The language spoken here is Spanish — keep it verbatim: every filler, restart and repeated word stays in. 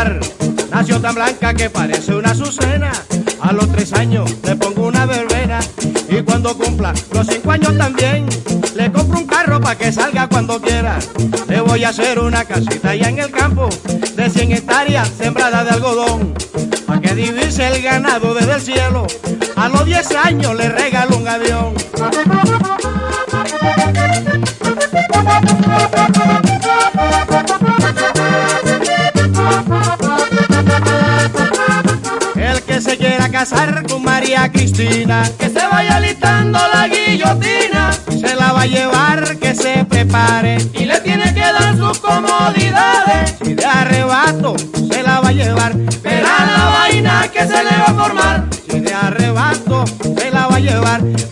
casar. Nació tan blanca que parece una azucena. A los tres años le pongo una verbena. Y cuando cumpla los cinco años también, le compro un carro para que salga cuando quiera. Le voy a hacer una casita allá en el campo de cien hectáreas sembrada de algodón, para que divise el ganado desde el cielo. A los diez años le regalo un avión. El que se quiera casar con María Cristina, que se vaya listando la guillotina. Se la va a llevar, que se prepare, y le tiene que dar sus comodidades. Si de arrebato se la va a llevar, verá la vaina que se le va a formar. Si de arrebato se la va a llevar,